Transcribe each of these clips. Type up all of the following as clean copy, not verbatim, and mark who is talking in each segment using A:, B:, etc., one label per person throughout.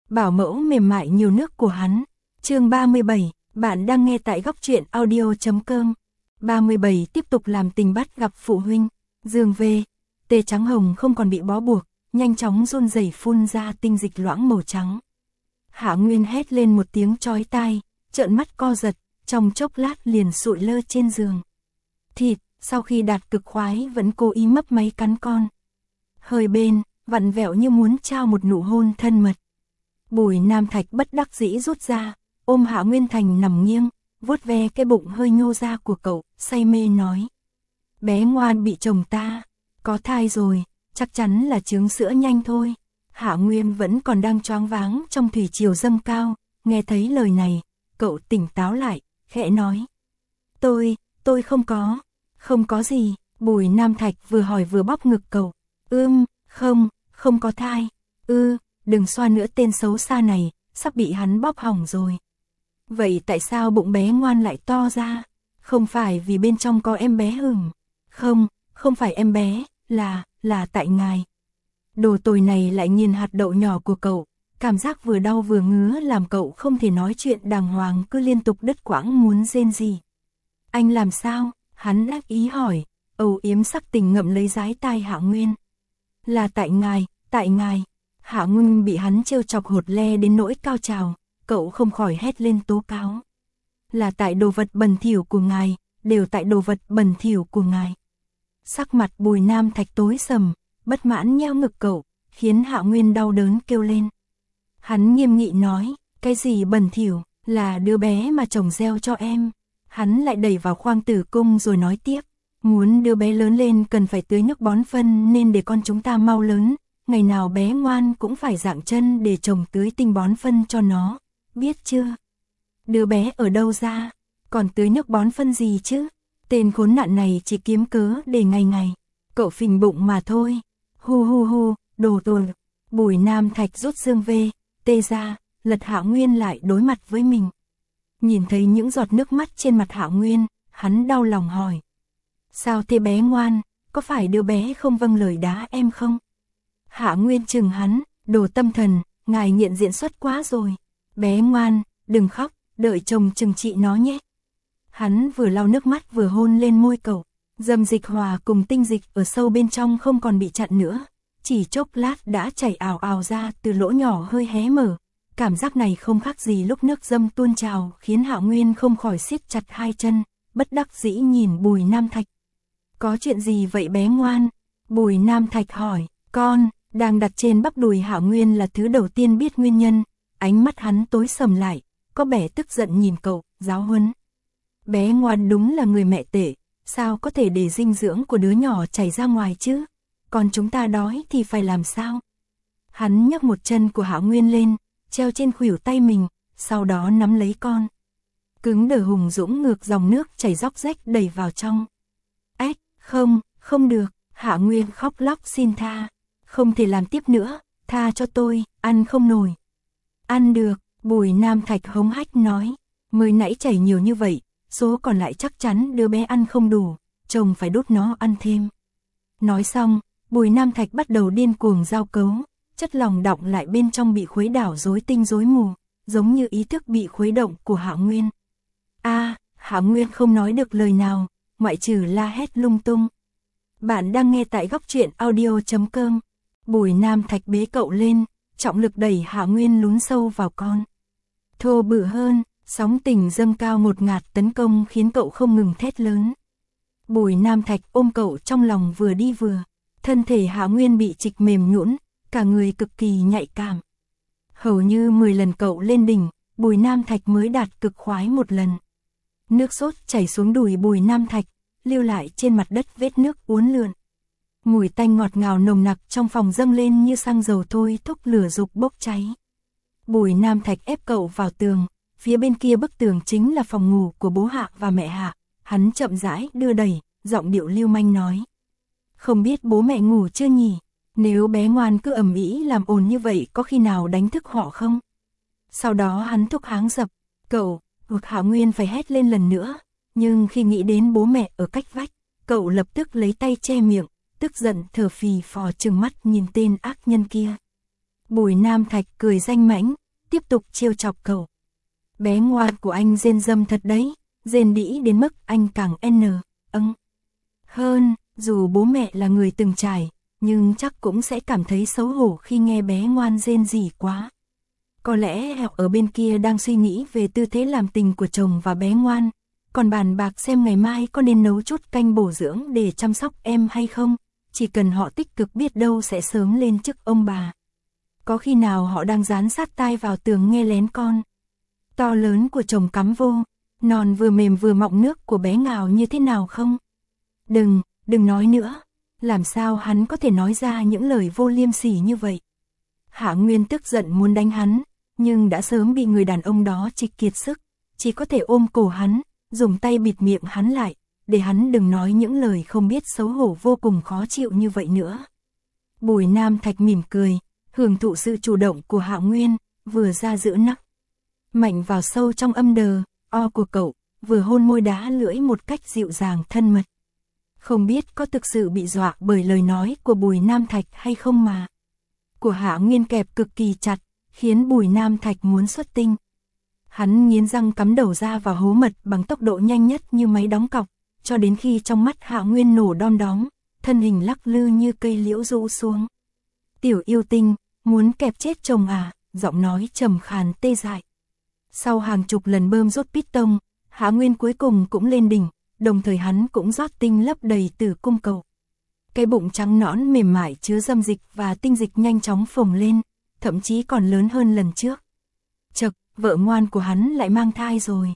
A: bảo mẫu mềm mại nhiều nước của hắn. Chương 37, bạn đang nghe tại góc truyện audio.com. 37 tiếp tục làm tình bắt gặp phụ huynh. Giường về, tê trắng hồng không còn bị bó buộc, nhanh chóng run rẩy phun ra tinh dịch loãng màu trắng. Hạ Nguyên hét lên một tiếng chói tai, trợn mắt co giật, trong chốc lát liền sụi lơ trên giường. Thịt, sau khi đạt cực khoái vẫn cố ý mấp máy cắn con. Hơi bên, vặn vẹo như muốn trao một nụ hôn thân mật. Bùi Nam Thạch bất đắc dĩ rút ra, ôm Hạ Nguyên Thành nằm nghiêng, vuốt ve cái bụng hơi nhô ra của cậu, say mê nói. Bé ngoan bị chồng ta, có thai rồi, chắc chắn là chướng sữa nhanh thôi. Hạ Nguyên vẫn còn đang choáng váng trong thủy triều dâng cao, nghe thấy lời này, cậu tỉnh táo lại, khẽ nói. Tôi không có gì. Bùi Nam Thạch vừa hỏi vừa bóp ngực cậu. Không có thai. Đừng xoa nữa, tên xấu xa này, sắp bị hắn bóp hỏng rồi. Vậy tại sao bụng bé ngoan lại to ra? Không phải vì bên trong có em bé hửng. Không phải em bé, là tại ngài. Đồ tồi này lại nghiền hạt đậu nhỏ của cậu, cảm giác vừa đau vừa ngứa làm cậu không thể nói chuyện đàng hoàng, cứ liên tục đứt quãng muốn rên rỉ. Anh làm sao? Hắn đắc ý hỏi, âu yếm sắc tình ngậm lấy dái tai Hạ Nguyên. Là tại ngài. Hạ Nguyên bị hắn trêu chọc hột le đến nỗi cao trào, cậu không khỏi hét lên tố cáo. Là tại đồ vật bẩn thỉu của ngài, đều tại đồ vật bẩn thỉu của ngài. Sắc mặt Bùi Nam Thạch tối sầm, bất mãn nheo ngực cậu, khiến Hạ Nguyên đau đớn kêu lên. Hắn nghiêm nghị nói, cái gì bẩn thỉu, là đứa bé mà chồng gieo cho em. Hắn lại đẩy vào khoang tử cung rồi nói tiếp, muốn đứa bé lớn lên cần phải tưới nước bón phân nên để con chúng ta mau lớn, ngày nào bé ngoan cũng phải dạng chân để chồng tưới tinh bón phân cho nó, biết chưa? Đứa bé ở đâu ra, còn tưới nước bón phân gì chứ? Tên khốn nạn này chỉ kiếm cớ để ngày cậu phình bụng mà thôi. Hu, đồ tồi. Bùi Nam Thạch rút xương về, tê ra, lật Hạ Nguyên lại đối mặt với mình. Nhìn thấy những giọt nước mắt trên mặt Hạ Nguyên, hắn đau lòng hỏi. Sao thế bé ngoan, có phải đứa bé không vâng lời đá em không? Hạ Nguyên chừng hắn, đồ tâm thần, ngài nghiện diễn xuất quá rồi. Bé ngoan, đừng khóc, đợi chồng trừng trị nó nhé. Hắn vừa lau nước mắt vừa hôn lên môi cậu, dầm dịch hòa cùng tinh dịch ở sâu bên trong không còn bị chặn nữa. Chỉ chốc lát đã chảy ào ào ra từ lỗ nhỏ hơi hé mở. Cảm giác này không khác gì lúc nước dâm tuôn trào, khiến Hạ Nguyên không khỏi siết chặt hai chân, bất đắc dĩ nhìn Bùi Nam Thạch. Có chuyện gì vậy bé ngoan? Bùi Nam Thạch hỏi. Con đang đặt trên bắp đùi Hạ Nguyên là thứ đầu tiên biết nguyên nhân, ánh mắt hắn tối sầm lại, có vẻ tức giận nhìn cậu, giáo huấn. Bé ngoan đúng là người mẹ tệ, sao có thể để dinh dưỡng của đứa nhỏ chảy ra ngoài chứ? Còn chúng ta đói thì phải làm sao? Hắn nhấc một chân của Hạ Nguyên lên, treo trên khuỷu tay mình, sau đó nắm lấy con. Cứng đờ hùng dũng ngược dòng nước chảy róc rách đẩy vào trong. Ách, không được, Hạ Nguyên khóc lóc xin tha. Không thể làm tiếp nữa, tha cho tôi, ăn không nổi. Ăn được, Bùi Nam Thạch hống hách nói. Mới nãy chảy nhiều như vậy, số còn lại chắc chắn đứa bé ăn không đủ, chồng phải đút nó ăn thêm. Nói xong, Bùi Nam Thạch bắt đầu điên cuồng giao cấu, chất lòng đọng lại bên trong bị khuấy đảo rối tinh rối mù, giống như ý thức bị khuấy động của Hạ Nguyên. Hạ Nguyên không nói được lời nào, ngoại trừ la hét lung tung. Bạn đang nghe tại góc truyện audio.com. Bùi Nam Thạch bế cậu lên, trọng lực đẩy Hạ Nguyên lún sâu vào con. Thô bự hơn, sóng tình dâng cao ngột ngạt tấn công khiến cậu không ngừng thét lớn. Bùi Nam Thạch ôm cậu trong lòng vừa đi vừa, thân thể Hạ Nguyên bị trịch mềm nhũn, cả người cực kỳ nhạy cảm. Hầu như 10 lần cậu lên đỉnh, Bùi Nam Thạch mới đạt cực khoái một lần. Nước sốt chảy xuống đùi Bùi Nam Thạch, lưu lại trên mặt đất vết nước uốn lượn. Mùi tanh ngọt ngào nồng nặc trong phòng dâng lên như xăng dầu thôi thúc lửa dục bốc cháy. Bùi Nam Thạch ép cậu vào tường, phía bên kia bức tường chính là phòng ngủ của bố Hạ và mẹ Hạ. Hắn chậm rãi đưa đẩy, giọng điệu lưu manh nói. Không biết bố mẹ ngủ chưa nhỉ? Nếu bé ngoan cứ ầm ĩ làm ồn như vậy có khi nào đánh thức họ không? Sau đó hắn thúc háng dập, cậu, Hạ Nguyên phải hét lên lần nữa. Nhưng khi nghĩ đến bố mẹ ở cách vách, cậu lập tức lấy tay che miệng, tức giận thở phì phò trừng mắt nhìn tên ác nhân kia. Bùi Nam Thạch cười danh mãnh, tiếp tục trêu chọc cậu. Bé ngoan của anh rên râm thật đấy, rên đĩ đến mức anh càng hơn, dù bố mẹ là người từng trải, nhưng chắc cũng sẽ cảm thấy xấu hổ khi nghe bé ngoan rên rỉ quá. Có lẽ Hẹo ở bên kia đang suy nghĩ về tư thế làm tình của chồng và bé ngoan, còn bàn bạc xem ngày mai có nên nấu chút canh bổ dưỡng để chăm sóc em hay không, chỉ cần họ tích cực biết đâu sẽ sớm lên chức ông bà. Có khi nào họ đang dán sát tai vào tường nghe lén con to lớn của chồng cắm vô, non vừa mềm vừa mọng nước của bé ngào như thế nào không? Đừng nói nữa, làm sao hắn có thể nói ra những lời vô liêm sỉ như vậy? Hạ Nguyên tức giận muốn đánh hắn, nhưng đã sớm bị người đàn ông đó trịch kiệt sức, chỉ có thể ôm cổ hắn, dùng tay bịt miệng hắn lại, để hắn đừng nói những lời không biết xấu hổ vô cùng khó chịu như vậy nữa. Bùi Nam Thạch mỉm cười, hưởng thụ sự chủ động của Hạ Nguyên, vừa ra giữ nắc mạnh vào sâu trong âm đờ o của cậu, vừa hôn môi đá lưỡi một cách dịu dàng thân mật. Không biết có thực sự bị dọa bởi lời nói của Bùi Nam Thạch hay không mà. Của Hạ Nguyên kẹp cực kỳ chặt, khiến Bùi Nam Thạch muốn xuất tinh. Hắn nghiến răng cắm đầu ra vào hố mật bằng tốc độ nhanh nhất như máy đóng cọc, cho đến khi trong mắt Hạ Nguyên nổ đom đóm, thân hình lắc lư như cây liễu rũ xuống. Tiểu yêu tinh, muốn kẹp chết chồng à? Giọng nói trầm khàn tê dại. Sau hàng chục lần bơm rốt piston, Hạ Nguyên cuối cùng cũng lên đỉnh, đồng thời hắn cũng rót tinh lấp đầy tử cung cậu. Cái bụng trắng nõn mềm mại chứa dâm dịch và tinh dịch nhanh chóng phồng lên, thậm chí còn lớn hơn lần trước. Chậc, vợ ngoan của hắn lại mang thai rồi.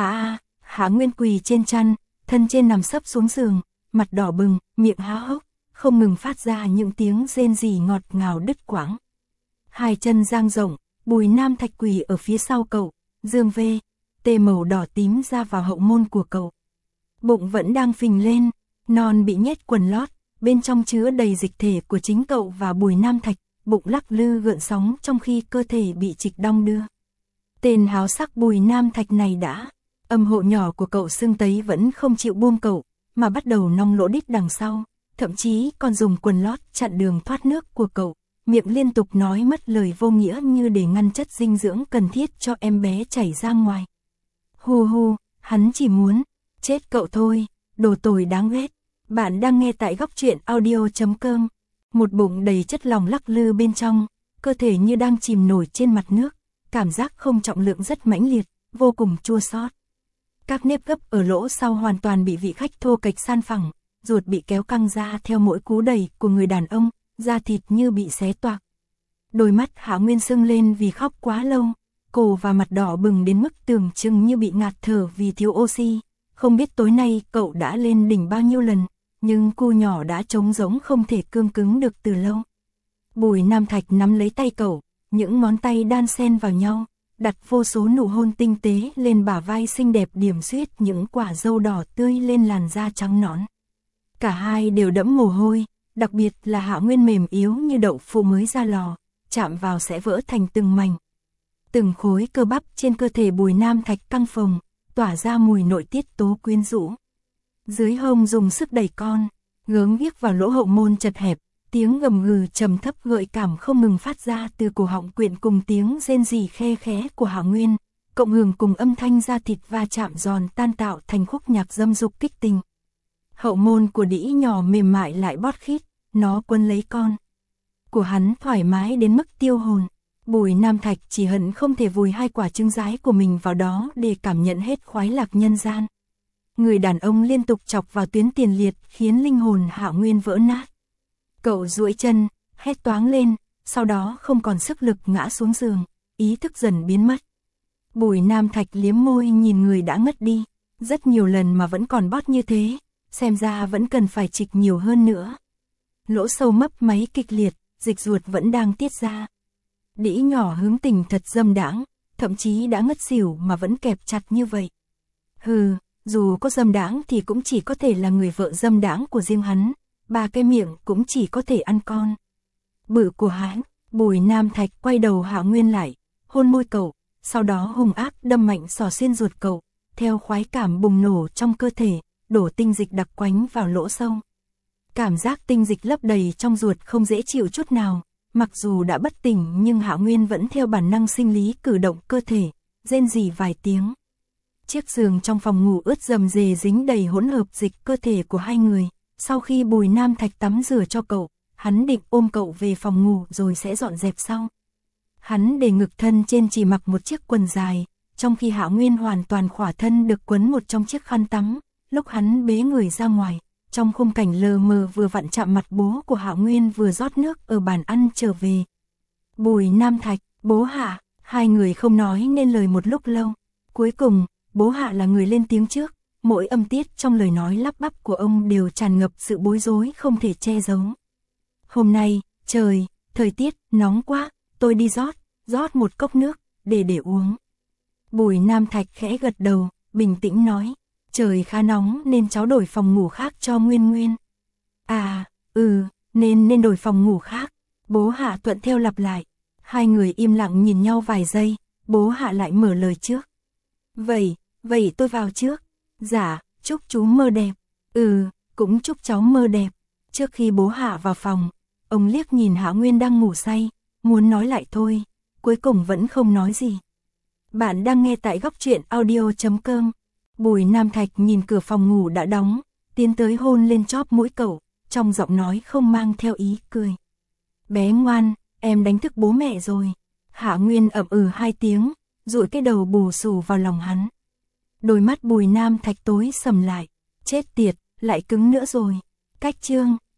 A: Hạ Nguyên quỳ trên chăn, thân trên nằm sấp xuống giường, mặt đỏ bừng, miệng há hốc, không ngừng phát ra những tiếng rên rỉ ngọt ngào đứt quãng. Hai chân dang rộng, Bùi Nam Thạch quỳ ở phía sau cậu, dương tê màu đỏ tím ra vào hậu môn của cậu. Bụng vẫn đang phình lên, non bị nhét quần lót, bên trong chứa đầy dịch thể của chính cậu và Bùi Nam Thạch, bụng lắc lư gợn sóng trong khi cơ thể bị trịch đong đưa. Tên háo sắc Bùi Nam Thạch này đã, âm hộ nhỏ của cậu sưng tấy vẫn không chịu buông cậu, mà bắt đầu nong lỗ đít đằng sau, thậm chí còn dùng quần lót chặn đường thoát nước của cậu, miệng liên tục nói mất lời vô nghĩa như để ngăn chất dinh dưỡng cần thiết cho em bé chảy ra ngoài. Hu, hắn chỉ muốn chết cậu thôi, đồ tồi đáng ghét. Bạn đang nghe tại góc truyện audio.com. Một bụng đầy chất lỏng lắc lư bên trong, cơ thể như đang chìm nổi trên mặt nước, cảm giác không trọng lượng rất mãnh liệt, vô cùng chua xót. Các nếp gấp ở lỗ sau hoàn toàn bị vị khách thô kệch san phẳng, ruột bị kéo căng ra theo mỗi cú đẩy của người đàn ông, da thịt như bị xé toạc. Đôi mắt Hạ Nguyên sưng lên vì khóc quá lâu, cổ và mặt đỏ bừng đến mức tưởng chừng như bị ngạt thở vì thiếu oxy. Không biết tối nay cậu đã lên đỉnh bao nhiêu lần, nhưng cu nhỏ đã trống rỗng không thể cương cứng được từ lâu. Bùi Nam Thạch nắm lấy tay cậu, những ngón tay đan xen vào nhau, đặt vô số nụ hôn tinh tế lên bả vai xinh đẹp điểm xuyết những quả dâu đỏ tươi lên làn da trắng nõn. Cả hai đều đẫm mồ hôi, đặc biệt là Hạ Nguyên mềm yếu như đậu phụ mới ra lò, chạm vào sẽ vỡ thành từng mảnh. Từng khối cơ bắp trên cơ thể Bùi Nam Thạch căng phồng, tỏa ra mùi nội tiết tố quyến rũ. Dưới hông dùng sức đẩy con, gớm ghiếc vào lỗ hậu môn chật hẹp, tiếng gầm gừ trầm thấp gợi cảm không ngừng phát ra từ cổ họng quyện cùng tiếng rên rỉ khe khẽ của Hạ Nguyên, cộng hưởng cùng âm thanh da thịt va chạm giòn tan tạo thành khúc nhạc dâm dục kích tình. Hậu môn của đĩ nhỏ mềm mại lại bót khít, nó quấn lấy con của hắn thoải mái đến mức tiêu hồn. Bùi Nam Thạch chỉ hận không thể vùi hai quả trứng rái của mình vào đó để cảm nhận hết khoái lạc nhân gian. Người đàn ông liên tục chọc vào tuyến tiền liệt khiến linh hồn Hạ Nguyên vỡ nát. Cậu duỗi chân, hét toáng lên, sau đó không còn sức lực ngã xuống giường, ý thức dần biến mất. Bùi Nam Thạch liếm môi nhìn người đã ngất đi, rất nhiều lần mà vẫn còn bót như thế, xem ra vẫn cần phải trịch nhiều hơn nữa. Lỗ sâu mấp máy kịch liệt, dịch ruột vẫn đang tiết ra. Đĩ nhỏ hướng tình thật dâm đãng, thậm chí đã ngất xỉu mà vẫn kẹp chặt như vậy. Dù có dâm đãng thì cũng chỉ có thể là người vợ dâm đãng của riêng hắn, ba cái miệng cũng chỉ có thể ăn con bự của hắn. Bùi Nam Thạch quay đầu Hạ Nguyên lại, hôn môi cậu, sau đó hung ác đâm mạnh xỏ xuyên ruột cậu, theo khoái cảm bùng nổ trong cơ thể, đổ tinh dịch đặc quánh vào lỗ sâu. Cảm giác tinh dịch lấp đầy trong ruột không dễ chịu chút nào, Mặc dù đã bất tỉnh nhưng Hạ Nguyên vẫn theo bản năng sinh lý cử động cơ thể, rên rỉ vài tiếng. Chiếc giường trong phòng ngủ ướt rầm rề dính đầy hỗn hợp dịch cơ thể của hai người. Sau khi Bùi Nam Thạch tắm rửa cho cậu, hắn định ôm cậu về phòng ngủ rồi sẽ dọn dẹp sau. Hắn để ngực thân trên chỉ mặc một chiếc quần dài, trong khi Hạ Nguyên hoàn toàn khỏa thân được quấn một trong chiếc khăn tắm. Lúc hắn bế người ra ngoài, trong khung cảnh lờ mờ vừa vặn chạm mặt bố của Hạ Nguyên vừa rót nước ở bàn ăn trở về. Bùi Nam Thạch, bố Hạ, hai người không nói nên lời một lúc lâu. Cuối cùng, bố Hạ là người lên tiếng trước, mỗi âm tiết trong lời nói lắp bắp của ông đều tràn ngập sự bối rối không thể che giấu. Hôm nay, thời tiết, nóng quá, tôi đi rót một cốc nước, để uống. Bùi Nam Thạch khẽ gật đầu, bình tĩnh nói, trời khá nóng nên cháu đổi phòng ngủ khác cho Nguyên Nguyên. À, nên đổi phòng ngủ khác, bố Hạ thuận theo lặp lại. Hai người im lặng nhìn nhau vài giây, bố Hạ lại mở lời trước. Vậy tôi vào trước. Dạ, chúc chú mơ đẹp. Cũng chúc cháu mơ đẹp. Trước khi bố Hạ vào phòng, ông liếc nhìn Hạ Nguyên đang ngủ say, muốn nói lại thôi, cuối cùng vẫn không nói gì. Bạn đang nghe tại góc truyện audio.com. Bùi Nam Thạch nhìn cửa phòng ngủ đã đóng, tiến tới hôn lên chóp mũi cậu, trong giọng nói không mang theo ý cười. Bé ngoan, em đánh thức bố mẹ rồi. Hạ Nguyên ậm hai tiếng, dụi cái đầu bù xù vào lòng hắn. Đôi mắt Bùi Nam Thạch tối sầm lại, chết tiệt, lại cứng nữa rồi. Cách chương